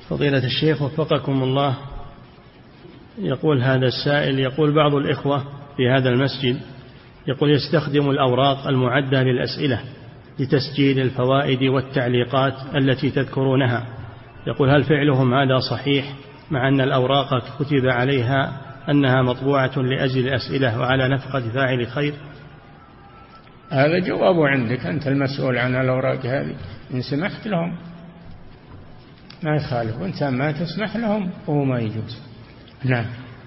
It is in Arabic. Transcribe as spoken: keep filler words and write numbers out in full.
فضيلة الشيخ وفقكم الله، يقول هذا السائل، يقول بعض الإخوة في هذا المسجد يقول يستخدم الأوراق المعدة للأسئلة لتسجيل الفوائد والتعليقات التي تذكرونها، يقول هل فعلهم هذا صحيح مع أن الأوراق كتب عليها أنها مطبوعة لأجل الأسئلة وعلى نفقة فاعل خير؟ هذا جوابه عندك، أنت المسؤول عن الأوراق هذه، إن سمحت لهم ما يخالف، وإنت ما تسمح لهم وهو ما يجوز. نعم.